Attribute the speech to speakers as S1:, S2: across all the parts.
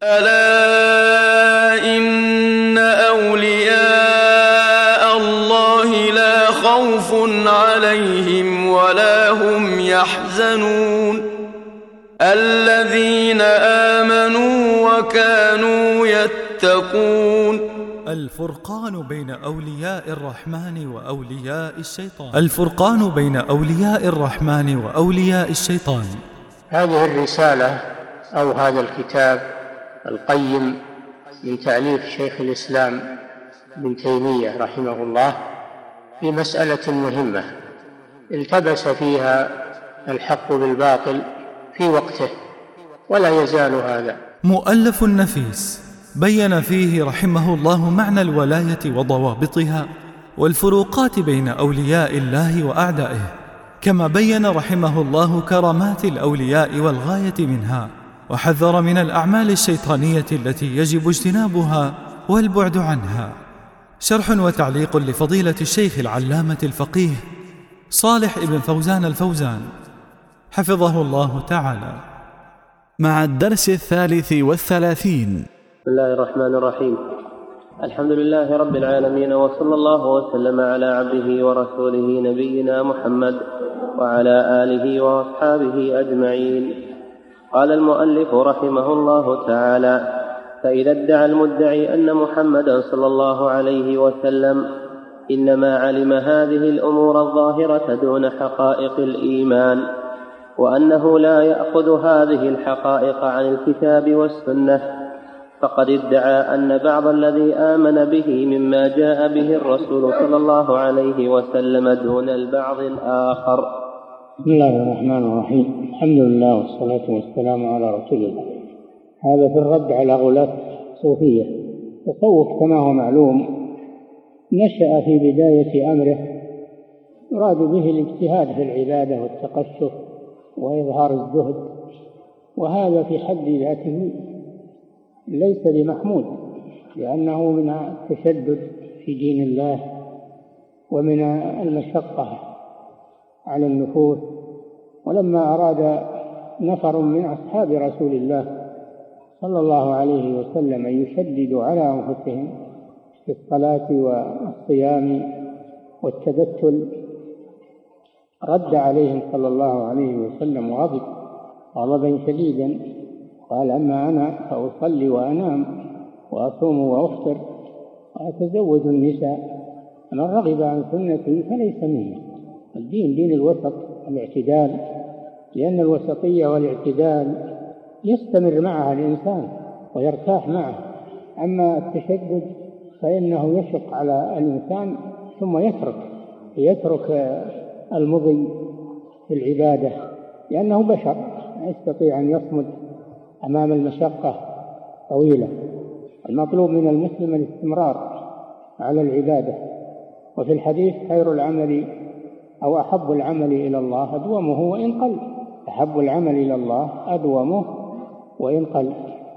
S1: ألا إن أولياء الله لا خوف عليهم ولا هم يحزنون الذين آمنوا وكانوا يتقون.
S2: الفرقان بين أولياء الرحمن وأولياء الشيطان. الفرقان بين أولياء الرحمن وأولياء الشيطان.
S3: هذه الرسالة أو هذا الكتاب القيم من تأليف شيخ الإسلام ابن تيمية رحمه الله في مسألة مهمة التبس فيها الحق بالباطل في وقته ولا يزال هذا.
S2: مؤلف نفيس بين فيه رحمه الله معنى الولاية وضوابطها والفروقات بين أولياء الله وأعدائه، كما بين رحمه الله كرامات الأولياء والغاية منها، وحذر من الأعمال الشيطانية التي يجب اجتنابها والبعد عنها. شرح وتعليق لفضيلة الشيخ العلامة الفقيه صالح ابن فوزان الفوزان حفظه الله تعالى، مع الدرس 33.
S4: بسم الله الرحمن الرحيم. الحمد لله رب العالمين، وصلى الله وسلم على عبده ورسوله نبينا محمد وعلى آله وأصحابه أجمعين. قال المؤلف رحمه الله تعالى: فإذا ادعى المدعي أن محمدا صلى الله عليه وسلم إنما علم هذه الأمور الظاهرة دون حقائق الإيمان، وأنه لا يأخذ هذه الحقائق عن الكتاب والسنة، فقد ادعى أن بعض الذي آمن به مما جاء به الرسول صلى الله عليه وسلم دون البعض الآخر.
S3: بسم الله الرحمن الرحيم. الحمد لله والصلاة والسلام على رسول الله. هذا في الرد على غلاة الصوفية. التصوف كما هو معلوم نشأ في بداية أمره يراد به الاجتهاد في العبادة والتقشف وإظهار الزهد، وهذا في حد ذاته ليس بمحمود، لأنه من التشدد في دين الله ومن المشقة على النفوس. ولما أراد نفر من أصحاب رسول الله صلى الله عليه وسلم أن يشددوا على أنفسهم في الصلاة والصيام والتبتل، رد عليهم صلى الله عليه وسلم وغضب غضبا شديدا، قال: أما أنا فأصلي وأنام وأصوم وأفطر وأتزوج النساء، من رغب عن سنتي فليس مني. الدين دين الوسط الاعتدال، لأن الوسطية والاعتدال يستمر معها الإنسان ويرتاح معه. أما التشدد فإنه يشق على الإنسان ثم يترك المضي في العبادة، لأنه بشر يستطيع أن يصمد أمام المشقة طويلة. المطلوب من المسلم الاستمرار على العبادة. وفي الحديث: خير العمل أو أحب العمل إلى الله أدومه وإن قل. أحب العمل إلى الله أدومه وإن قل.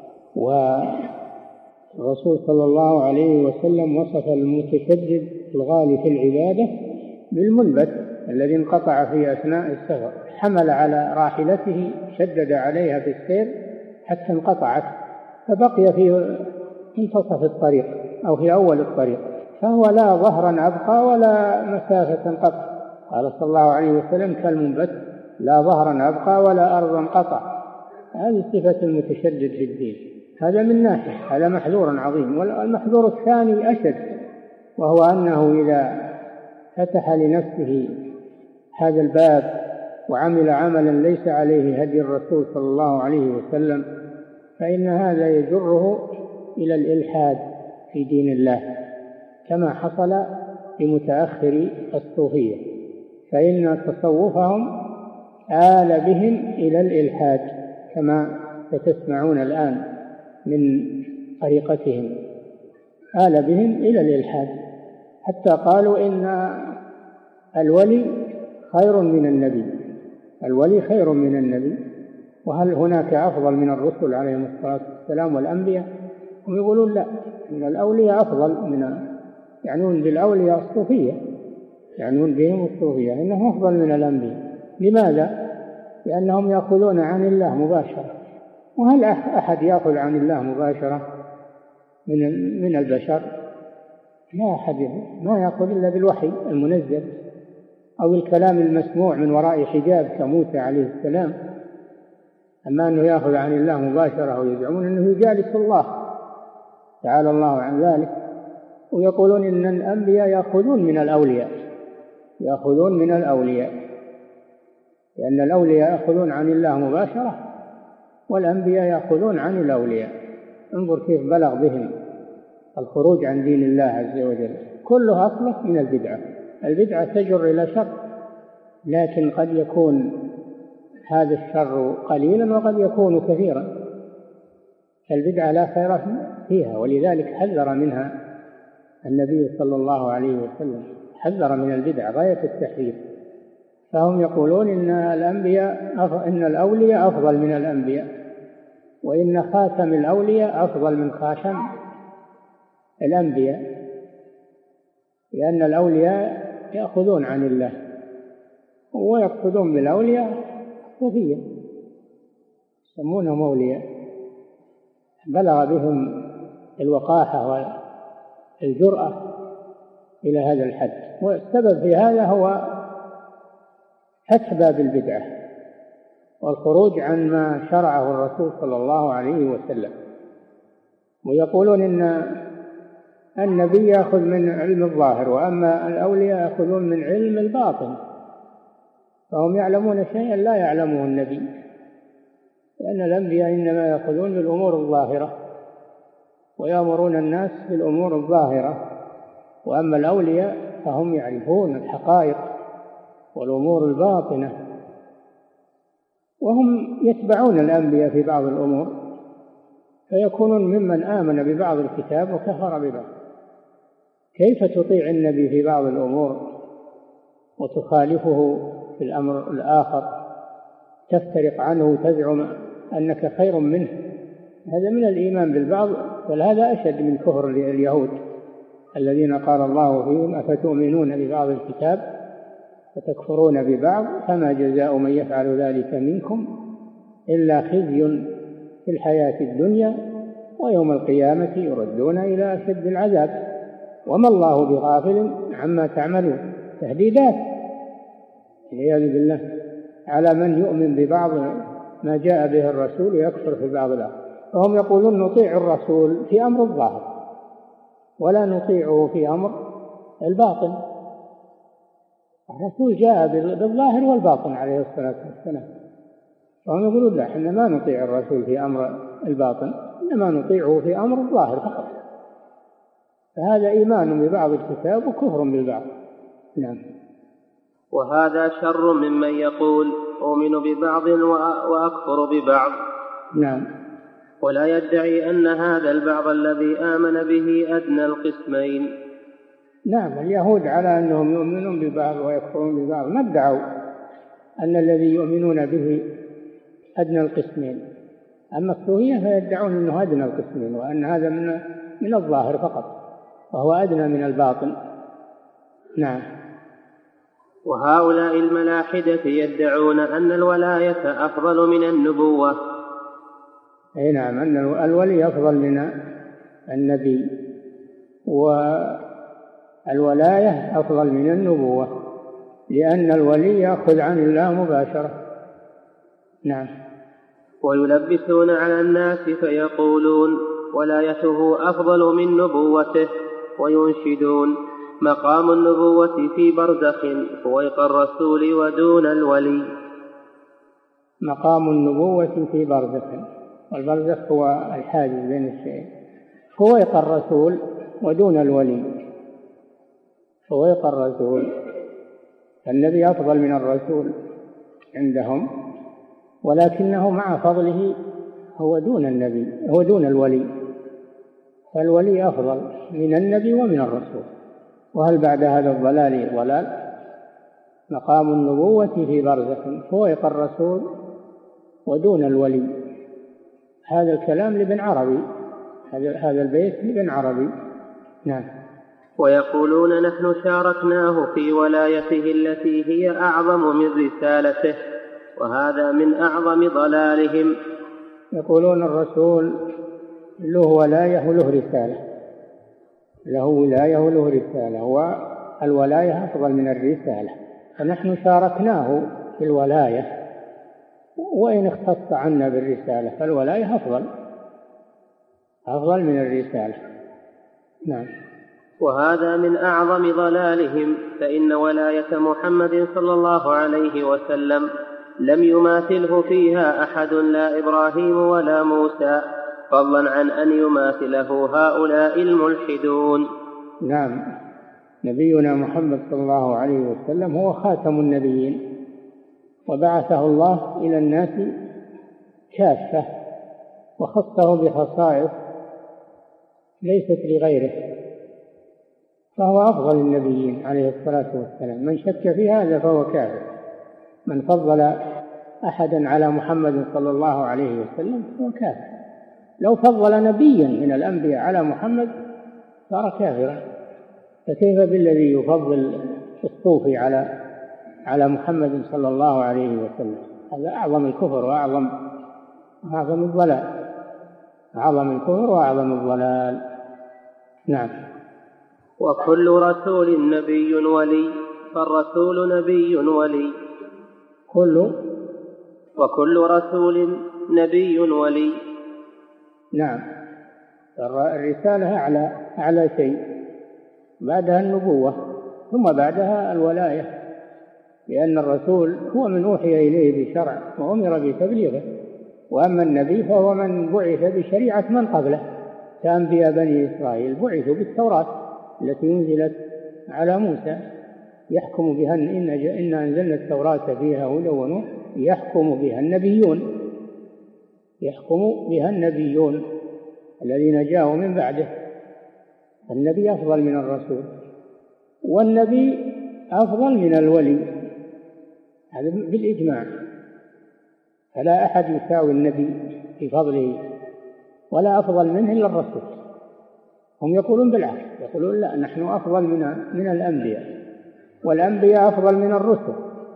S3: والرسول صلى الله عليه وسلم وصف المتشدد الغالي في العبادة بالمنبت الذي انقطع في أثناء السفر، حمل على راحلته شدد عليها في السير حتى انقطعت فبقي في منتصف الطريق أو في أول الطريق، فهو لا ظهرا أبقى ولا مسافة قطع. قال صلى الله عليه وسلم: كالمنبت لا ظهرا أبقى ولا أرضا قطع. هذه صفة المتشدد في الدين. هذا من ناحية، هذا محذور عظيم. والمحذور الثاني أشد، وهو أنه إذا فتح لنفسه هذا الباب وعمل عملا ليس عليه هدي الرسول صلى الله عليه وسلم فإن هذا يجره إلى الإلحاد في دين الله، كما حصل لمتأخر الصوفية، فإن تصوفهم آل بهم إلى الإلحاد كما ستسمعون الآن من طريقتهم. آل بهم إلى الإلحاد حتى قالوا إن الولي خير من النبي. الولي خير من النبي، وهل هناك أفضل من الرسل عليهم الصلاة والسلام والأنبياء؟ هم يقولون لا، إن الأولياء أفضل يعنون بالأولياء الصوفية، يعنون بهم الصوفية إنهم أفضل من الأنبياء. لماذا؟ لأنهم يأخذون عن الله مباشرة وهل أحد يأخذ عن الله مباشرة من البشر؟ لا أحد ما يأخذ إلا بالوحي المنزل أو الكلام المسموع من وراء حجاب كموسى عليه السلام. أما أنه يأخذ عن الله مباشرة ويزعمون أنه يجالس الله تعالى الله عن ذلك، ويقولون إن الأنبياء يأخذون من الأولياء، لأن الأولياء يأخذون عن الله مباشرة والأنبياء يأخذون عن الأولياء. انظر كيف بلغ بهم الخروج عن دين الله عز وجل. كله أصله من البدعة. البدعة تجر إلى شر، لكن قد يكون هذا الشر قليلا وقد يكون كثيرا. البدعة لا خير فيها، ولذلك حذر منها النبي صلى الله عليه وسلم، حذر من البدع غاية التحذير. فهم يقولون إن الأولياء أفضل من الأنبياء، وإن خاتم الأولياء أفضل من خاتم الأنبياء، لأن الأولياء يأخذون عن الله ويقصدون بالأولياء صوفية يسمونهم أولياء. بلغ بهم الوقاحة والجرأة إلى هذا الحد، والسبب في هذا هو فتح باب البدعة والخروج عن ما شرعه الرسول صلى الله عليه وسلم. ويقولون إن النبي يأخذ من علم الظاهر، وأما الأولياء يأخذون من علم الباطن، فهم يعلمون شيئا لا يعلمه النبي، لأن الأنبياء إنما يأخذون بالأمور الظاهرة ويأمرون الناس بالأمور الظاهرة، وأما الأولياء فهم يعرفون الحقائق والأمور الباطنة، وهم يتبعون الأنبياء في بعض الأمور، فيكونون ممن آمن ببعض الكتاب وكفر ببعض. كيف تطيع النبي في بعض الأمور وتخالفه في الأمر الآخر، تفترق عنه وتزعم أنك خير منه؟ هذا من الإيمان بالبعض، بل هذا أشد من كفر اليهود الذين قال الله فيهم أفتؤمنون ببعض الكتاب وتكفرون ببعض فما جزاء من يفعل ذلك منكم إلا خزي في الحياة الدنيا ويوم القيامة يردون إلى أشد العذاب وما الله بغافل عما تعملون. تهديدات والعياذ بالله على من يؤمن ببعض ما جاء به الرسول ويكفر في بعض الآخر. فهم يقولون نطيع الرسول في أمر الظاهر ولا نطيعه في أمر الباطن. الرسول جاء بالظاهر والباطن عليه الصلاة والسلام، فهم يقولون لا، احنا ما نطيع الرسول في أمر الباطن، إنما نطيعه في أمر الظاهر فقط. فهذا إيمان ببعض الكتاب وكفر بالبعض. نعم.
S4: وهذا شر ممن يقول أؤمن ببعض وأكفر ببعض.
S3: نعم.
S4: ولا يدعي أن هذا البعض الذي آمن به أدنى القسمين.
S3: نعم، اليهود على أنهم يؤمنون ببعض ويكفرون ببعض ما ادعوا أن الذي يؤمنون به أدنى القسمين. أما الصوفية فيدعون أنه أدنى القسمين، وأن هذا من الظاهر فقط وهو أدنى من الباطن. نعم.
S4: وهؤلاء الملاحدة يدعون أن الولاية أفضل من النبوة.
S3: أي نعم، أن الولي أفضل من النبي، والولاية أفضل من النبوة، لأن الولي يأخذ عن الله مباشرة. نعم.
S4: ويلبسون على الناس فيقولون ولايته أفضل من نبوته، وينشدون مقام النبوة في برزخ فوق الرسول ودون الولي.
S3: مقام النبوة في برزخ، والبرزخ هو الحاجز بين الشيئين، فوق الرسول ودون الولي. فوق الرسول، النبي أفضل من الرسول عندهم، ولكنه مع فضله هو دون النبي، هو دون الولي، فالولي أفضل من النبي ومن الرسول. وهل بعد هذا الضلال ضلال؟ مقام النبوة في برزخ فوق الرسول ودون الولي. هذا الكلام لابن عربي، هذا البيت لابن عربي. نعم.
S4: ويقولون نحن شاركناه في ولايته التي هي أعظم من رسالته، وهذا من أعظم ضلالهم.
S3: يقولون الرسول له ولاية وله رسالة، له ولاية وله رسالة، والولاية أفضل من الرسالة، فنحن شاركناه في الولاية، وإن اختص عنا بالرسالة فالولاية أفضل من الرسالة. نعم.
S4: وهذا من أعظم ضلالهم، فإن ولاية محمد صلى الله عليه وسلم لم يماثله فيها أحد، لا إبراهيم ولا موسى، فضلا عن أن يماثله هؤلاء الملحدون.
S3: نعم، نبينا محمد صلى الله عليه وسلم هو خاتم النبيين، وبعثه الله إلى الناس كافة، وخصه بخصائص ليست لغيره، فهو أفضل النبيين عليه الصلاة والسلام. من شك في هذا فهو كافر. من فضل أحدا على محمد صلى الله عليه وسلم فهو كافر. لو فضل نبيا من الأنبياء على محمد صار كافرا، فكيف بالذي يفضل الصوفي على محمد صلى الله عليه وسلم؟ هذا أعظم الكفر وأعظم الضلال، أعظم الكفر وأعظم الضلال. نعم.
S4: وكل رسول نبي ولي، فالرسول نبي ولي. وكل رسول نبي ولي.
S3: نعم، الرسالة أعلى شيء، بعدها النبوة، ثم بعدها الولاية، لأن الرسول هو من أوحي إليه بشرع وأمر بتبليغه، وأما النبي فهو من بعث بشريعة من قبله، كأنبياء بني إسرائيل بعثوا بالتوراة التي أنزلت على موسى، يحكم بها إنا أنزلنا التوراة فيها هدى ونور، يحكم بها النبيون الذين جاءوا من بعده. النبي أفضل من الرسول، والنبي أفضل من الولي، هذا بالإجماع، فلا أحد يساوي النبي في فضله ولا أفضل منه إلا الرسول. هم يقولون بالعكس، يقولون لا، نحن أفضل من الأنبياء، والأنبياء أفضل من الرسل،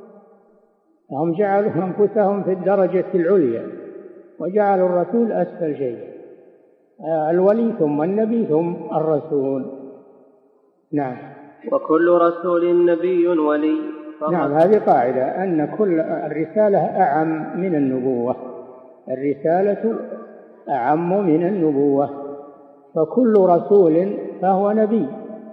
S3: هم جعلوا أنفسهم في الدرجة العليا وجعلوا الرسول أسفل شيء، الولي ثم النبي ثم الرسول. نعم.
S4: وكل رسول نبي ولي.
S3: نعم، هذه قاعدة أن كل الرسالة أعم من النبوة، الرسالة أعم من النبوة، فكل رسول فهو نبي،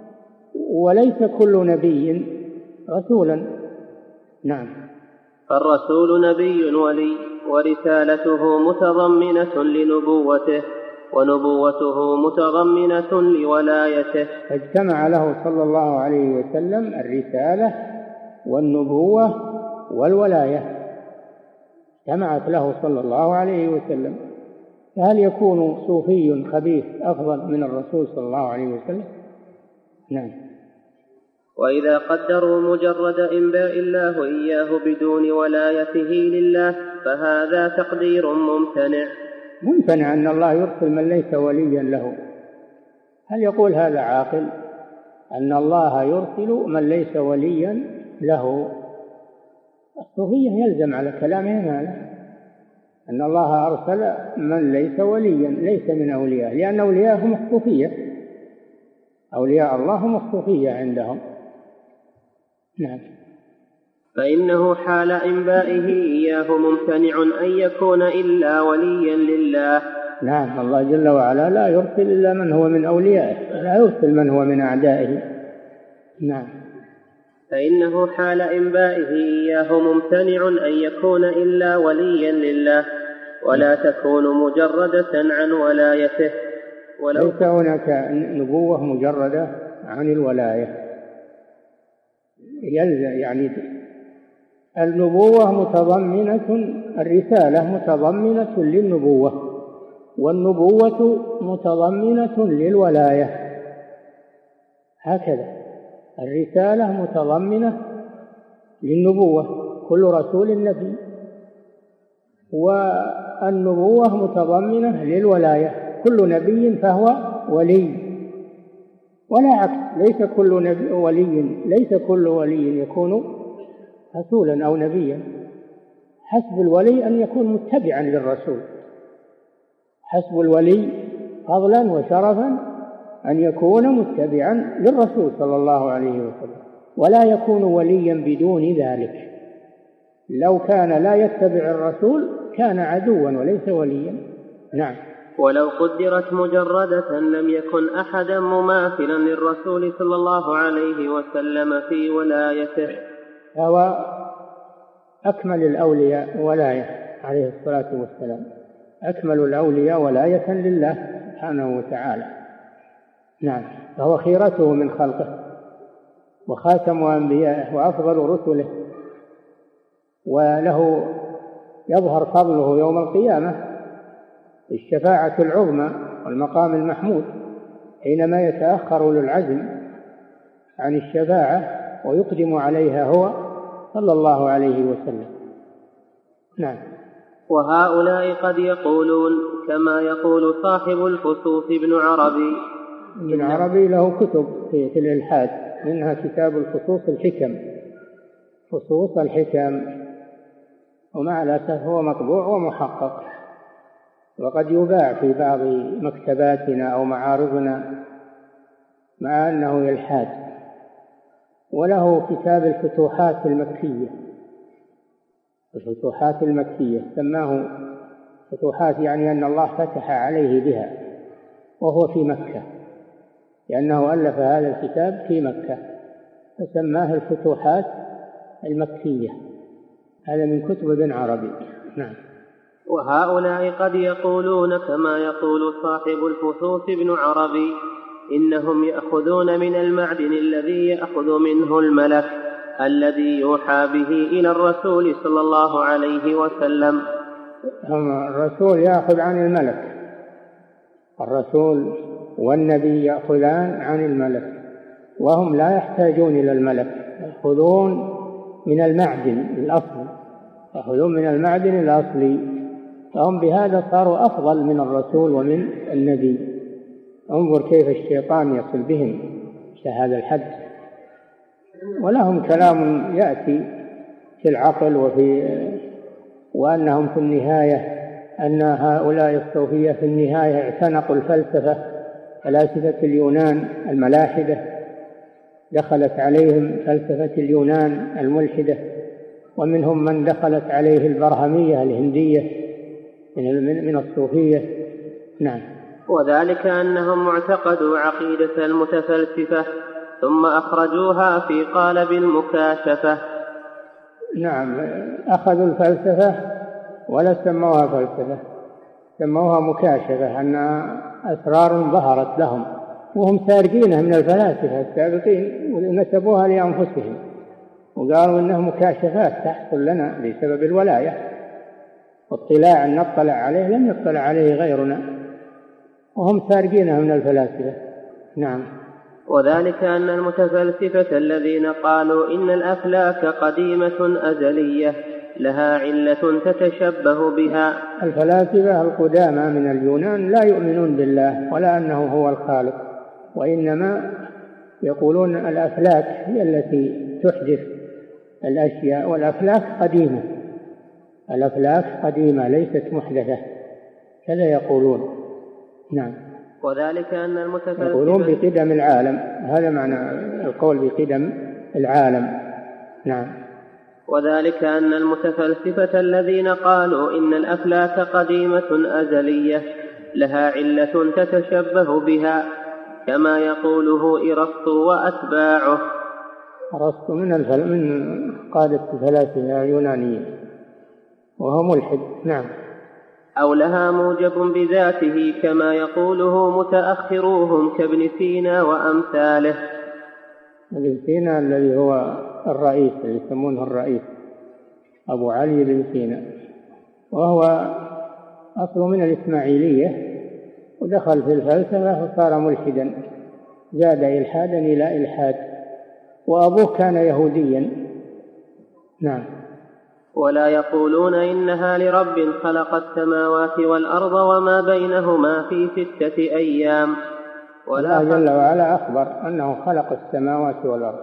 S3: وليس كل نبي رسولا. نعم.
S4: فالرسول نبي ولي، ورسالته متضمنة لنبوته، ونبوته متضمنة لولايته،
S3: فاجتمع له صلى الله عليه وسلم الرسالة والنبوة والولاية، اجتمعت له صلى الله عليه وسلم. فهل يكون صوفي خبيث أفضل من الرسول صلى الله عليه وسلم؟ نعم.
S4: وإذا قدروا مجرد إنباء الله إياه بدون ولايته لله فهذا تقدير
S3: ممتنع أن الله يرسل من ليس وليا له. هل يقول هذا عاقل أن الله يرسل من ليس وليا له؟ الصوفية يلزم على كلامهم هذا، أن الله أرسل من ليس وليا، ليس من أولياء، لأن أولياء هم الصوفية، أولياء الله هم الصوفية عندهم. نعم.
S4: فإنه حال إنبائه إياه ممتنع أن يكون إلا وليا لله.
S3: نعم، الله جل وعلا لا يرسل إلا من هو من أوليائه، لا يرسل من هو من أعدائه. نعم.
S4: فإنه حال إنبائه إياه ممتنع أن يكون إلا وليا لله، ولا تكون مجردة عن ولايته.
S3: ليس هناك نبوة مجردة عن الولاية، يعني النبوة متضمنة، الرسالة متضمنة للنبوة، والنبوة متضمنة للولاية، هكذا الرسالة متضمنة للنبوة، كل رسول نبي، والنبوة متضمنة للولاية، كل نبي فهو ولي، ولا عكس، ليس كل ولي يكون رسولا أو نبيا، حسب الولي أن يكون متبعا للرسول، حسب الولي فضلا وشرفا أن يكون متبعا للرسول صلى الله عليه وسلم، ولا يكون وليا بدون ذلك. لو كان لا يتبع الرسول كان عدوا وليس وليا. نعم.
S4: ولو قدرت مجردة لم يكن أحدا مماثلا للرسول صلى الله عليه وسلم في ولايته.
S3: هو أكمل الأولياء ولاية عليه الصلاة والسلام، أكمل الأولياء ولاية لله سبحانه وتعالى. نعم. فهو خيرته من خلقه وخاتم أنبيائه وأفضل رسله، وله يظهر فضله يوم القيامة الشفاعة العظمى والمقام المحمود، حينما يتأخر أولو العزم عن الشفاعة ويقدم عليها هو صلى الله عليه وسلم. نعم.
S4: وهؤلاء قد يقولون كما يقول صاحب الفصوص ابن عربي.
S3: ابن عربي له كتب في الإلحاد، منها كتاب الفصوص الحكم، فصوص الحكم، ومع الأسف هو مطبوع ومحقق، وقد يباع في بعض مكتباتنا أو معارضنا مع أنه يلحاد. وله كتاب الفتوحات المكية، الفتوحات المكية سماه فتوحات، يعني أن الله فتح عليه بها وهو في مكة، لأنه ألف هذا الكتاب في مكة فسماه الفتوحات المكية. هذا من كتب ابن عربي. نعم.
S4: وهؤلاء قد يقولون كما يقول صاحب الفصوص ابن عربي إنهم يأخذون من المعدن الذي يأخذ منه الملك الذي يوحى به إلى الرسول صلى الله عليه وسلم.
S3: الرسول يأخذ عن الملك، الرسول والنبي يأخذان عن الملك، وهم لا يحتاجون إلى الملك، يأخذون من المعدن الأصلي، يأخذون من المعدن الأصلي، فهم بهذا صاروا أفضل من الرسول ومن النبي. انظر كيف الشيطان يصل بهم إلى هذا الحد. ولهم كلام يأتي في العقل وأنهم في النهاية، أن هؤلاء الصوفية في النهاية اعتنقوا الفلسفة، فلاسفة اليونان الملاحدة دخلت عليهم فلسفة اليونان الملحدة، ومنهم من دخلت عليه البرهمية الهندية من الصوفية. نعم.
S4: وذلك أنهم معتقدوا عقيدة المتفلسفة ثم أخرجوها في قالب المكاشفة.
S3: نعم. أخذوا الفلسفة ولا سموها فلسفة، سموها مكاشفة، أن أسرار ظهرت لهم وهم سارقينها من الفلاسفة السابقين ونسبوها لأنفسهم، وقالوا إنها مكاشفات تحصل لنا بسبب الولاية، واطلاع أن نطلع عليه لم يطلع عليه غيرنا، وهم سارقينها من الفلاسفة. نعم.
S4: وذلك أن المتفلسفة الذين قالوا إن الأفلاك قديمة أزلية لها علة تتشبه بها.
S3: الفلاسفة القدامى من اليونان لا يؤمنون بالله ولا أنه هو الخالق، وإنما يقولون الأفلاك هي التي تحدث الأشياء، والأفلاك قديمة، الأفلاك قديمة ليست محدثة، كذا يقولون. نعم.
S4: وذلك أن المتفلسفة
S3: يقولون بقدم العالم، هذا معنى القول بقدم العالم. نعم.
S4: وذلك أن المتفلسفة الذين قالوا إن الأفلاك قديمة أزلية لها علة تتشبه بها كما يقوله إرسطو وأتباعه.
S3: أرسطو من قادة الفلاسفة اليونانيين وهو ملحد. نعم.
S4: أو لها موجب بذاته كما يقوله متأخروهم كابن سينا وأمثاله.
S3: ابن سينا الذي هو الرئيس، اللي يسمونه الرئيس، أبو علي بن سينا، وهو أصله من الإسماعيلية ودخل في الفلسفة وصار ملحدا، زاد إلحادا إلى إلحاد، وأبوه كان يهوديا. نعم.
S4: ولا يقولون إنها لرب خلق السماوات والأرض وما بينهما في 6 أيام.
S3: الله جل وعلا أخبر أنه خلق السماوات والأرض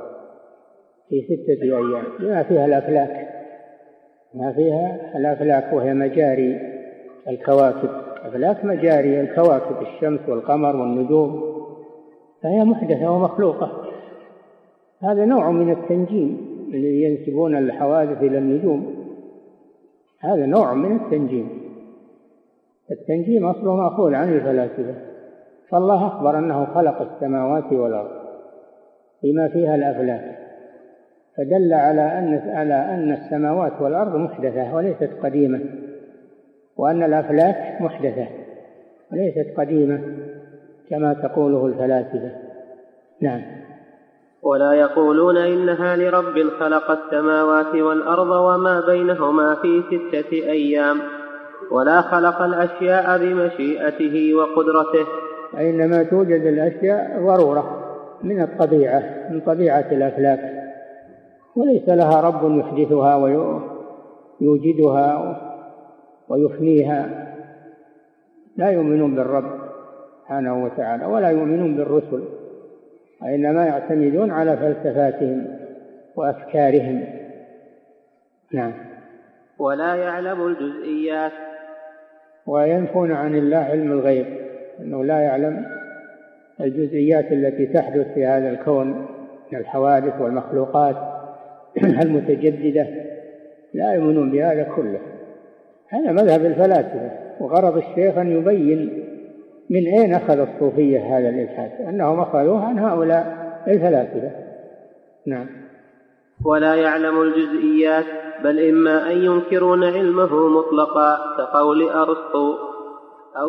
S3: في 6 أيام، بما فيها الأفلاك، ما فيها الأفلاك وهي مجاري الكواكب أفلاك مجاري الكواكب الشمس والقمر والنجوم، فهي محدثة ومخلوقة. هذا نوع من التنجيم الذي ينسبون الحوادث إلى النجوم، هذا نوع من التنجيم. التنجيم أصله مأخوذ عن الفلاسفة. فالله أخبر أنه خلق السماوات والأرض بما فيها الأفلاك، فدل على أن السماوات والأرض محدثة وليست قديمة، وأن الأفلاك محدثة وليست قديمة كما تقوله الفلاسفة. نعم.
S4: ولا يقولون إنها لرب خلق السماوات والأرض وما بينهما في 6 أيام، ولا خلق الأشياء بمشيئته وقدرته.
S3: إنما توجد الأشياء ضرورة من الطبيعة، من طبيعة الأفلاك، وليس لها رب يحدثها ويوجدها ويفنيها. لا يؤمنون بالرب سبحانه وتعالى ولا يؤمنون بالرسل، وإنما يعتمدون على فلسفاتهم وأفكارهم. نعم.
S4: ولا يعلم الجزئيات.
S3: وينفون عن الله علم الغيب، أنه لا يعلم الجزئيات التي تحدث في هذا الكون من الحوادث والمخلوقات المتجددة، لا يؤمنون بهذا كله. هذا مذهب الفلاسفة، وغرض الشيخ أن يبين من أين أخذ الصوفية هذا الإلحاد، أنهم أخذوه عن هؤلاء الفلاسفة. نعم.
S4: ولا يعلم الجزئيات، بل إما أن ينكرون علمه مطلقا كقول أرسطو، أو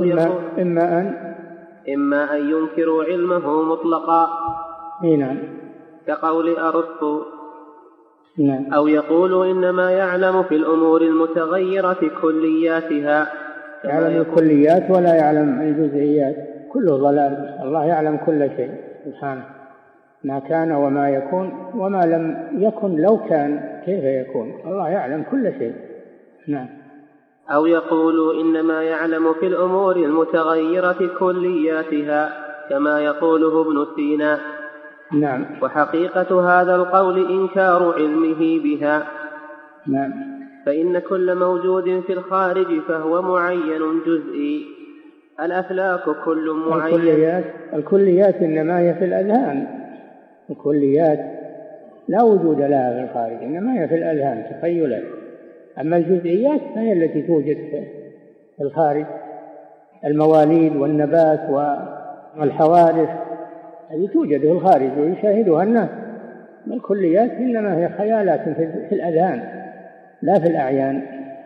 S4: إما أن ينكروا علمه مطلقا.
S3: نعم.
S4: كقول أرسطو.
S3: نعم.
S4: أو يقولوا إنما يعلم في الأمور المتغيرة كلياتها.
S3: يعلم الكليات ولا يعلم الجزئيات، كله ضلال. الله يعلم كل شيء سبحانه، ما كان وما يكون وما لم يكن لو كان كيف يكون، الله يعلم كل شيء. نعم.
S4: أو يقولوا إنما يعلم في الأمور المتغيرة كلياتها كما يقوله ابن سينا.
S3: نعم.
S4: وحقيقة هذا القول إنكار علمه بها.
S3: نعم.
S4: فإن كل موجود في الخارج فهو معين جزئي. الأفلاك كل معين.
S3: الكليات إنما هي في الأذهان، الكليات لا وجود لها في الخارج، إنما هي في الأذهان تخيلات. أما الجزئيات فهي التي توجد في الخارج، المواليد والنبات والحوادث هذه توجد في الخارج ويشاهدها الناس. الكليات إنما هي خيالات في الأذهان لا في الأعيان.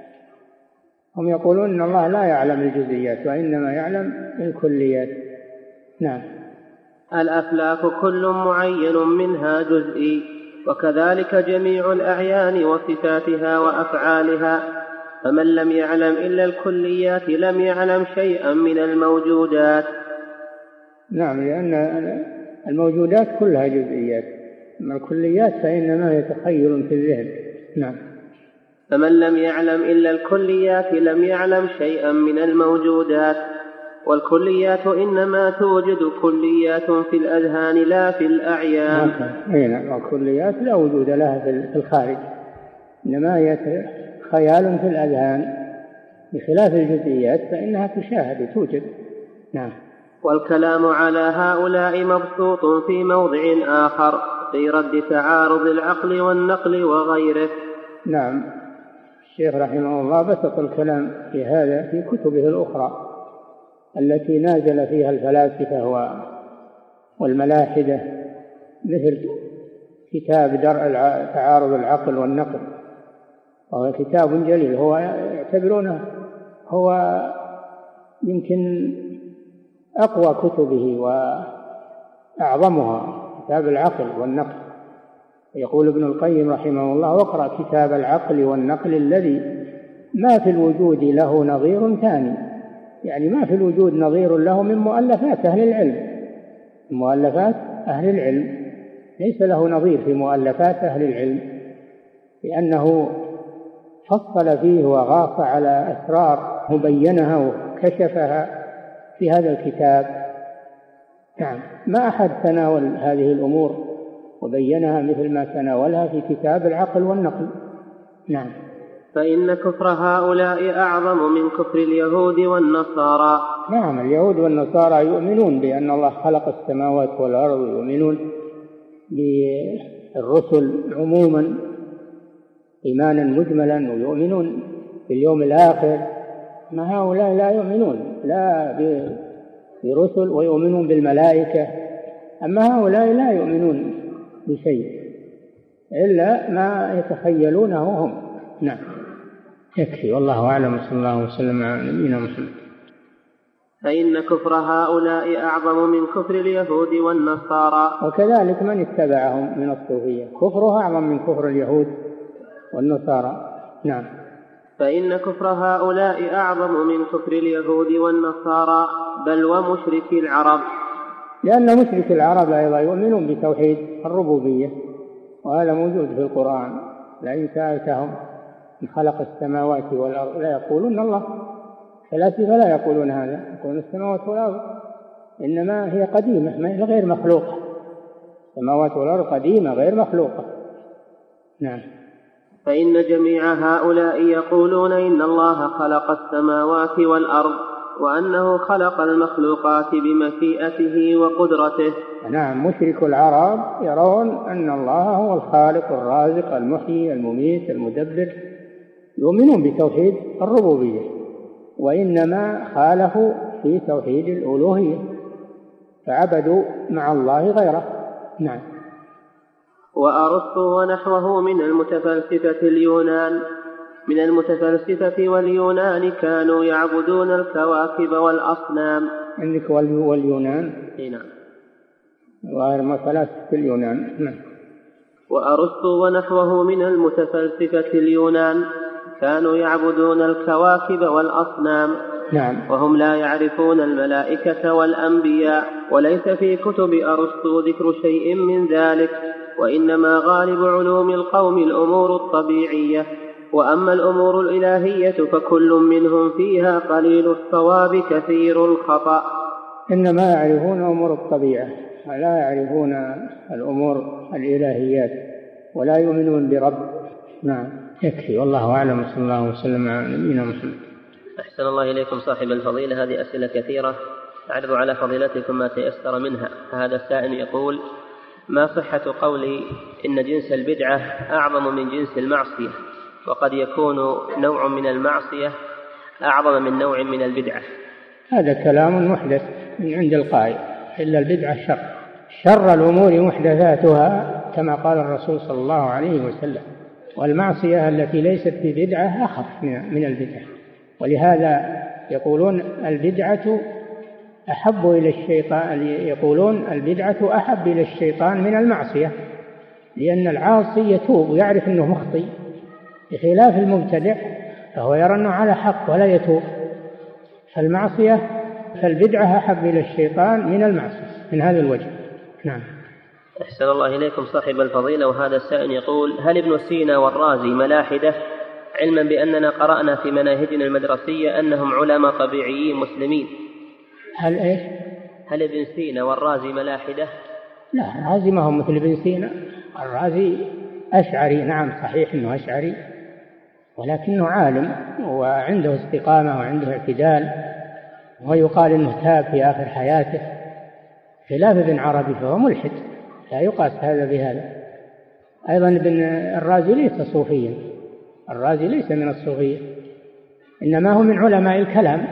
S3: هم يقولون إن الله لا يعلم الجزئيات وإنما يعلم الكليات. نعم.
S4: الأفلاك كل معين منها جزئي، وكذلك جميع الأعيان وصفاتها وأفعالها. فمن لم يعلم إلا الكليات لم يعلم شيئا من الموجودات.
S3: نعم، لأن الموجودات كلها جزئيات، أما الكليات فإنما هي تخيل في الذهن. نعم.
S4: فمن لم يعلم إلا الكليات لم يعلم شيئا من الموجودات. والكليات إنما توجد كليات في الأذهان لا في الأعيان.
S3: نعم. الكليات لا وجود لها في الخارج، إنما هي خيال في الأذهان، بخلاف الجزئيات فإنها تشاهد توجد. نعم.
S4: والكلام على هؤلاء مبسوط في موضع آخر في رد تعارض العقل والنقل وغيره.
S3: نعم. الشيخ رحمه الله بسط الكلام في هذا في كتبه الأخرى التي نازل فيها الفلاسفة والملاحدة، مثل كتاب درء تعارض العقل والنقل، وهو كتاب جليل، هو يعتبرونه هو يمكن أقوى كتبه وأعظمها، كتاب العقل والنقل. يقول ابن القيم رحمه الله: واقرأ كتاب العقل والنقل الذي ما في الوجود له نظير ثاني، يعني ما في الوجود نظير له من مؤلفات أهل العلم. مؤلفات أهل العلم ليس له نظير في مؤلفات أهل العلم، لأنه فصل فيه وغاص على أسرار مبينها وكشفها في هذا الكتاب. نعم. ما أحد تناول هذه الأمور وبينها مثل ما تناولها في كتاب العقل والنقل. نعم.
S4: فإن كفر هؤلاء أعظم من كفر اليهود والنصارى.
S3: نعم، اليهود والنصارى يؤمنون بأن الله خلق السماوات والأرض، ويؤمنون بالرسل عموما إيمانا مجملا، ويؤمنون باليوم الآخر. ما هؤلاء لا يؤمنون لا برسل ويؤمنون بالملائكة. أما هؤلاء لا يؤمنون بشيء إلا ما يتخيلونه هم. نعم، يكفي، والله أعلم، صلى الله وسلم على نبينا محمد.
S4: فإن كفر هؤلاء أعظم من كفر اليهود والنصارى.
S3: وكذلك من اتبعهم من الصوفية كفره أعظم من كفر اليهود والنصارى. نعم.
S4: فإن كفر هؤلاء أعظم من كفر اليهود والنصارى بل ومشركي العرب،
S3: لأن مشركي العرب أيضا يؤمنون بتوحيد الربوبية، وهذا موجود في القرآن. لئن سألتهم من خلق السماوات والأرض لا يقولون الله. فلاسفة لا يقولون هذا، يقولون السماوات والأرض إنما هي قديمة، ما هي غير مخلوقة. السماوات والأرض قديمة غير مخلوقة. نعم.
S4: فإن جميع هؤلاء يقولون إن الله خلق السماوات والأرض، وأنه خلق المخلوقات بمشيئته وقدرته.
S3: نعم، مشرك العرب يرون أن الله هو الخالق الرازق المحيي المميت المدبر، يؤمنون بتوحيد الربوبية، وإنما خالفوا في توحيد الألوهية فعبدوا مع الله غيره. نعم.
S4: وأرسطو ونحوه من المتفلسفة واليونان كانوا يعبدون الكواكب والأصنام.
S3: عندك واليونان؟
S4: نعم.
S3: وغير فلاسفة اليونان. نعم.
S4: وأرسطو ونحوه من المتفلسفة اليونان كانوا يعبدون الكواكب والأصنام.
S3: نعم.
S4: وهم لا يعرفون الملائكة والأنبياء، وليس في كتب أرسطو ذكر شيء من ذلك، وإنما غالب علوم القوم الأمور الطبيعية، وأما الأمور الإلهية فكل منهم فيها قليل الصواب كثير الخطأ.
S3: إنما يعرفون أمور الطبيعة ولا يعرفون الأمور الإلهيات ولا يؤمنون برب. نعم، يكفي، والله أعلم، صلى الله وسلم على نبينا محمد.
S4: أحسن الله إليكم صاحب الفضيلة. هذه أسئلة كثيرة أعرض على فضيلتكم ما تيسر منها. هذا السائل يقول: ما صحة قولي إن جنس البدعة أعظم من جنس المعصية، وقد يكون نوع من المعصية أعظم من نوع من البدعة؟
S3: هذا كلام محدث من عند القائل، إلا البدعة شر الأمور محدثاتها كما قال الرسول صلى الله عليه وسلم، والمعصية التي ليست ببدعة أخف من البدعة. ولهذا يقولون البدعة أحب إلى الشيطان، يقولون البدعة أحب إلى الشيطان من المعصية، لأن العاصي يتوب ويعرف أنه مخطئ، بخلاف المبتدع فهو يرى أنه على حق ولا يتوب. فالبدعة أحب إلى الشيطان من المعصية من هذا الوجه. نعم.
S4: أحسن الله إليكم صاحب الفضيلة. وهذا السائل يقول: هل ابن سينا والرازي ملاحدة، علما بأننا قرأنا في مناهجنا المدرسية أنهم علماء طبيعيين مسلمين؟ هل ابن سينا والرازي ملاحدة؟
S3: لا، الرازي ما هو مثل ابن سينا. الرازي أشعري، نعم صحيح أنه أشعري، ولكنه عالم وعنده استقامة وعنده اعتدال، ويقال أنه تاب في آخر حياته، خلاف ابن عربي فهو ملحد، لا يقاس هذا بهذا. أيضا ابن الرازي ليس صوفيا، الرازي ليس من الصوفية، إنما هو من علماء الكلام،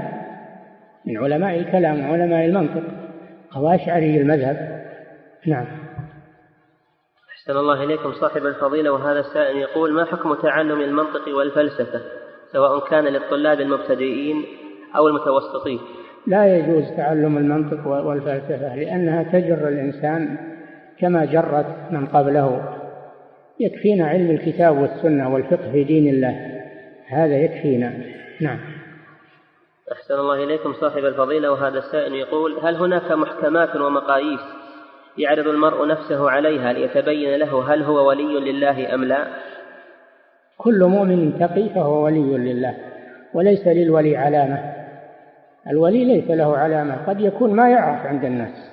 S3: وعلماء المنطق، هو أشعري المذهب. نعم.
S4: أحسن الله إليكم صاحب الفضيلة. وهذا السائل يقول: ما حكم تعلم المنطق والفلسفة سواء كان للطلاب المبتدئين أو المتوسطين؟
S3: لا يجوز تعلم المنطق والفلسفة، لأنها تجر الإنسان كما جرت من قبله. يكفينا علم الكتاب والسنة والفقه في دين الله، هذا يكفينا. نعم.
S4: أحسن الله إليكم صاحب الفضيلة. وهذا السائل يقول: هل هناك محكمات ومقاييس يعرض المرء نفسه عليها ليتبين له هل هو ولي لله أم لا؟
S3: كل مؤمن تقي فهو ولي لله، وليس للولي علامة. الولي ليس له علامة، قد يكون ما يعرف عند الناس،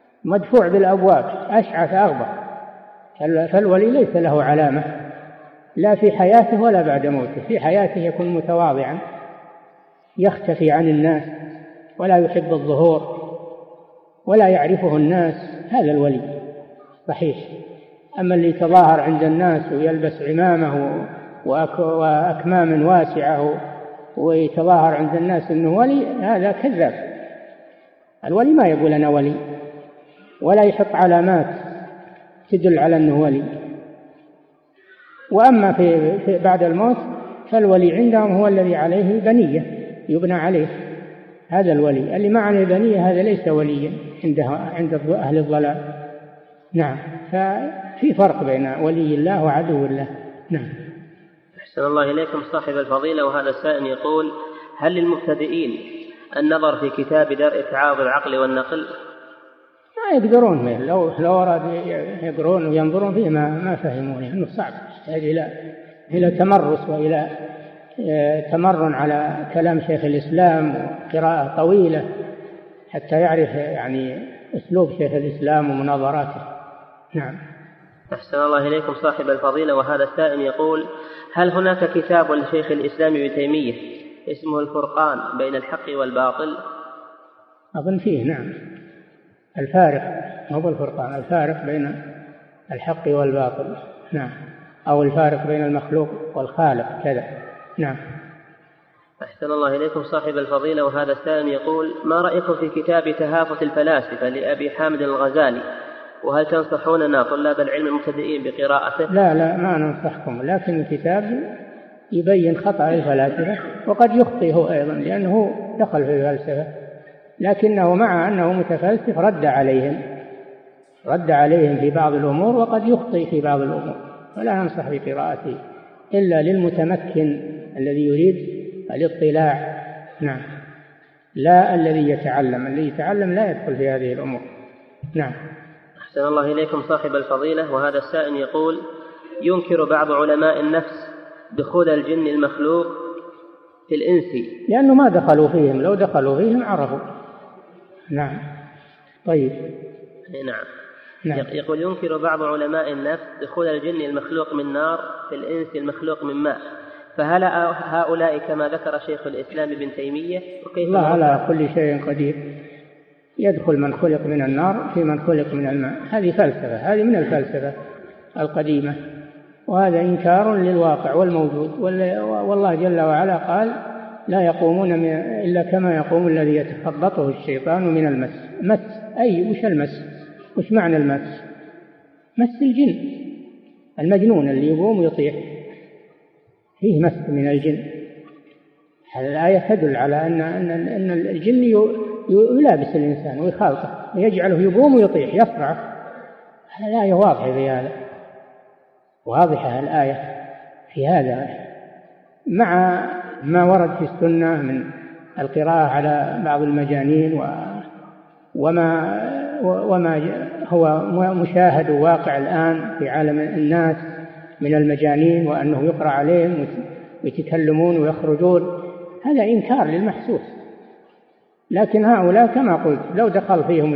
S3: مدفوع بالأبواب، أشعث أغبر، فالولي ليس له علامة، لا في حياته ولا بعد موته. في حياته يكون متواضعا يختفي عن الناس ولا يحب الظهور ولا يعرفه الناس، هذا الولي صحيح. أما اللي يتظاهر عند الناس ويلبس عمامه وأكمام واسعة ويتظاهر عند الناس أنه ولي، هذا كذاب. الولي ما يقول أنا ولي ولا يحط علامات تدل على أنه ولي. وأما في بعد الموت فالولي عندهم هو الذي عليه بنية يبنى عليه، هذا الولي. اللي ما عليه بنية هذا ليس وليا عند أهل الضلال. نعم، ففي فرق بين ولي الله وعدو الله. نعم.
S4: أحسن الله إليكم صاحب الفضيلة، وهذا السائل يقول: هل للمبتدئين النظر في كتاب درء تعارض العقل والنقل؟
S3: ما يقدرون، لو أراد يقرون وينظرون فيه ما فهمون، لأنه صعب، يحتاج إلى تمرس وإلى تمرن على كلام شيخ الإسلام وقراءة طويلة حتى يعرف يعني أسلوب شيخ الإسلام ومناظراته. نعم.
S4: أحسن الله إليكم صاحب الفضيلة، وهذا السائل يقول: هل هناك كتاب لشيخ الإسلام ابن تيمية اسمه الفرقان بين الحق والباطل؟
S3: أظن فيه، نعم. الفارق، هو الفرقان، الفارق بين الحق والباطل، نعم، أو الفارق بين المخلوق والخالق كذا. نعم.
S4: أحسن الله إليكم صاحب الفضيلة، وهذا السائل يقول: ما رأيكم في كتاب تهافت الفلاسفة لأبي حامد الغزالي، وهل تنصحوننا طلاب العلم المبتدئين بقراءته؟
S3: لا ما ننصحكم، لكن الكتاب يبين خطأ الفلاسفة وقد يخطئ هو أيضا لأنه دخل في الفلسفة، لكنه مع أنه متفلسف رد عليهم في بعض الأمور وقد يخطئ في بعض الأمور، فلا ننصح بقراءته إلا للمتمكن الذي يريد الاطلاع. نعم، لا الذي يتعلم. الذي يتعلم لا يدخل في هذه الأمور. نعم.
S4: أحسن الله إليكم صاحب الفضيلة، وهذا السائل يقول: ينكر بعض علماء النفس دخول الجن المخلوق في الإنس
S3: لأنه ما دخلوا فيهم، لو دخلوا فيهم عرفوا. نعم. طيب.
S4: نعم. يقول: ينكر بعض علماء النفس دخول الجن المخلوق من نار في الإنس المخلوق من ماء، فهل هؤلاء كما ذكر شيخ الإسلام ابن تيمية؟ وكيف
S3: الله على كل شيء قدير، يدخل من خلق من النار في من خلق من الماء. هذه فلسفة، هذه من الفلسفة القديمة، وهذا إنكار للواقع والموجود. والله جل وعلا قال: لا يقومون إلا كما يقوم الذي يتخبطه الشيطان من المس. مس أي وش المس؟ وش معنى المس؟ مس الجن المجنون اللي يقوم ويطيح، فيه مس من الجن. هذه الآية تدل على أن الجن يلابس الإنسان ويخالطه ويجعله يقوم ويطيح يصرع. الآية واضحة في هذا، واضحة الآية في هذا، مع ما ورد في السنة من القراءة على بعض المجانين وما هو مشاهد واقع الآن في عالم الناس من المجانين، وأنه يقرأ عليهم ويتكلمون ويخرجون. هذا إنكار للمحسوس. لكن هؤلاء كما قلت لو دخل فيهم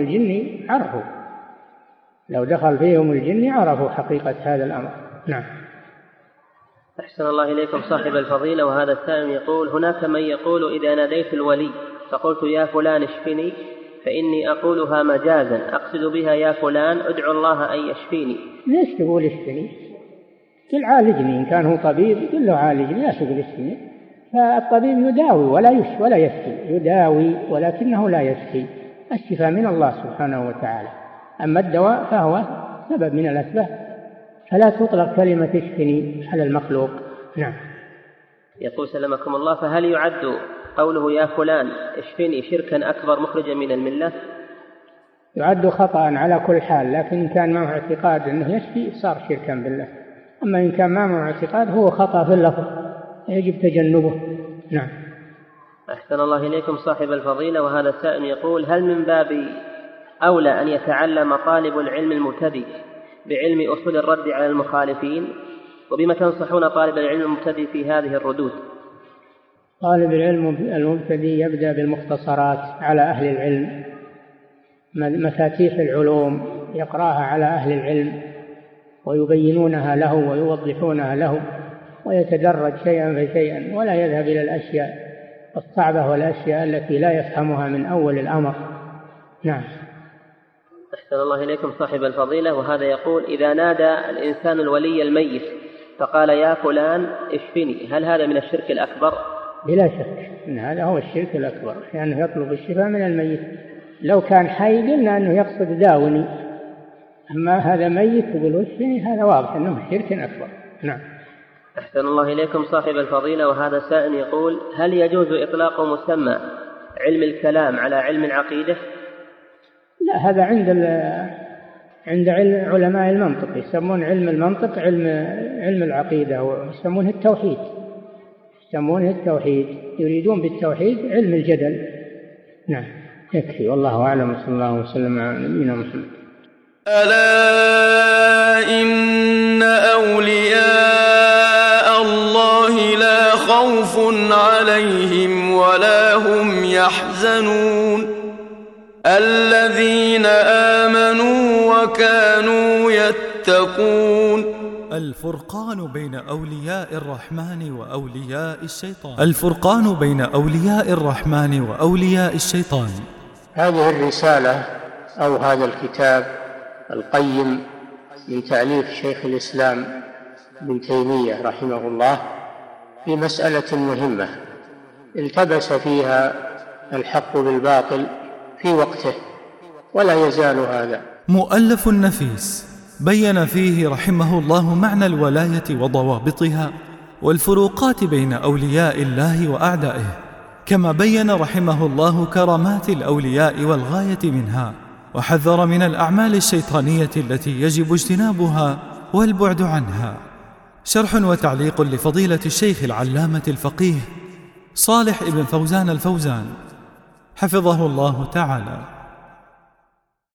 S3: الجن عرفوا حقيقة هذا الأمر. نعم.
S4: أحسن الله إليكم صاحب الفضيلة، وهذا السائل يقول: هناك من يقول إذا ناديت الولي فقلت يا فلان اشفني فإني أقولها مجازا أقصد بها يا فلان ادعو الله أن يشفيني.
S3: ليش تقول اشفني؟ قل عالجني. إن كان هو طبيب قل له عالجني، لا تقول اشفني. فالطبيب يداوي ولا يشفي، يداوي ولكنه لا يشفي. الشفاء من الله سبحانه وتعالى، أما الدواء فهو سبب من الأسباب، فلا تطلق كلمة اشفني على المخلوق. نعم.
S4: يقول سلمكم الله: فهل يعد قوله يا فلان اشفني شركا أكبر مخرجا من الملة؟
S3: يعد خطأ على كل حال، لكن إن كان معه اعتقاد أنه يشفي صار شركا بالله. أما إن كان معه اعتقاد هو خطأ في اللفظ يجب تجنبه. نعم.
S4: أحسن الله إليكم صاحب الفضيلة، وهذا السائل يقول: هل من باب أولى أن يتعلم طالب العلم المبتدئ بعلم أصول الرد على المخالفين؟ وبما تنصحون طالب العلم المبتدئ في هذه الردود؟
S3: طالب العلم المبتدئ يبدأ بالمختصرات على أهل العلم، مفاتيح العلوم يقرأها على أهل العلم ويبينونها له ويوضحونها له، ويتدرج شيئا فشيئا، ولا يذهب إلى الأشياء الصعبة والأشياء التي لا يفهمها من أول الأمر. نعم.
S4: أحسن الله إليكم صاحب الفضيلة. وهذا يقول: إذا نادى الإنسان الولي الميت فقال يا فلان اشفني، هل هذا من الشرك الأكبر؟
S3: بلا شك إن هذا هو الشرك الأكبر، لأنه يطلب الشفاء من الميت. لو كان حي قلنا أنه يقصد داوني، أما هذا ميت يقول اشفني، هذا واضح أنه شرك أكبر. نعم.
S4: أحسن الله إليكم صاحب الفضيلة. وهذا سائل يقول: هل يجوز إطلاق مسمى علم الكلام على علم العقيدة؟
S3: لا، هذا عند علماء المنطق، يسمون علم المنطق علم العقيدة، ويسمونه التوحيد، يريدون بالتوحيد علم الجدل. نعم. يكفي، والله أعلم، صلى الله وسلم على نبينا محمد.
S1: ألا إن أولياء الله لا خوف عليهم ولا هم يحزنون الذين آمنوا وكانوا يتقون.
S2: الفرقان بين أولياء الرحمن وأولياء الشيطان. الفرقان بين أولياء الرحمن وأولياء الشيطان.
S3: هذه الرسالة أو هذا الكتاب القيم من تأليف شيخ الإسلام ابن تيمية رحمه الله في مسألة مهمة التبس فيها الحق بالباطل في وقته، ولا يزال هذا.
S2: مؤلف نفيس بين فيه رحمه الله معنى الولاية وضوابطها والفروقات بين أولياء الله وأعدائه، كما بين رحمه الله كرامات الأولياء والغاية منها، وحذر من الأعمال الشيطانية التي يجب اجتنابها والبعد عنها. شرح وتعليق لفضيلة الشيخ العلامة الفقيه صالح ابن فوزان الفوزان حفظه الله تعالى.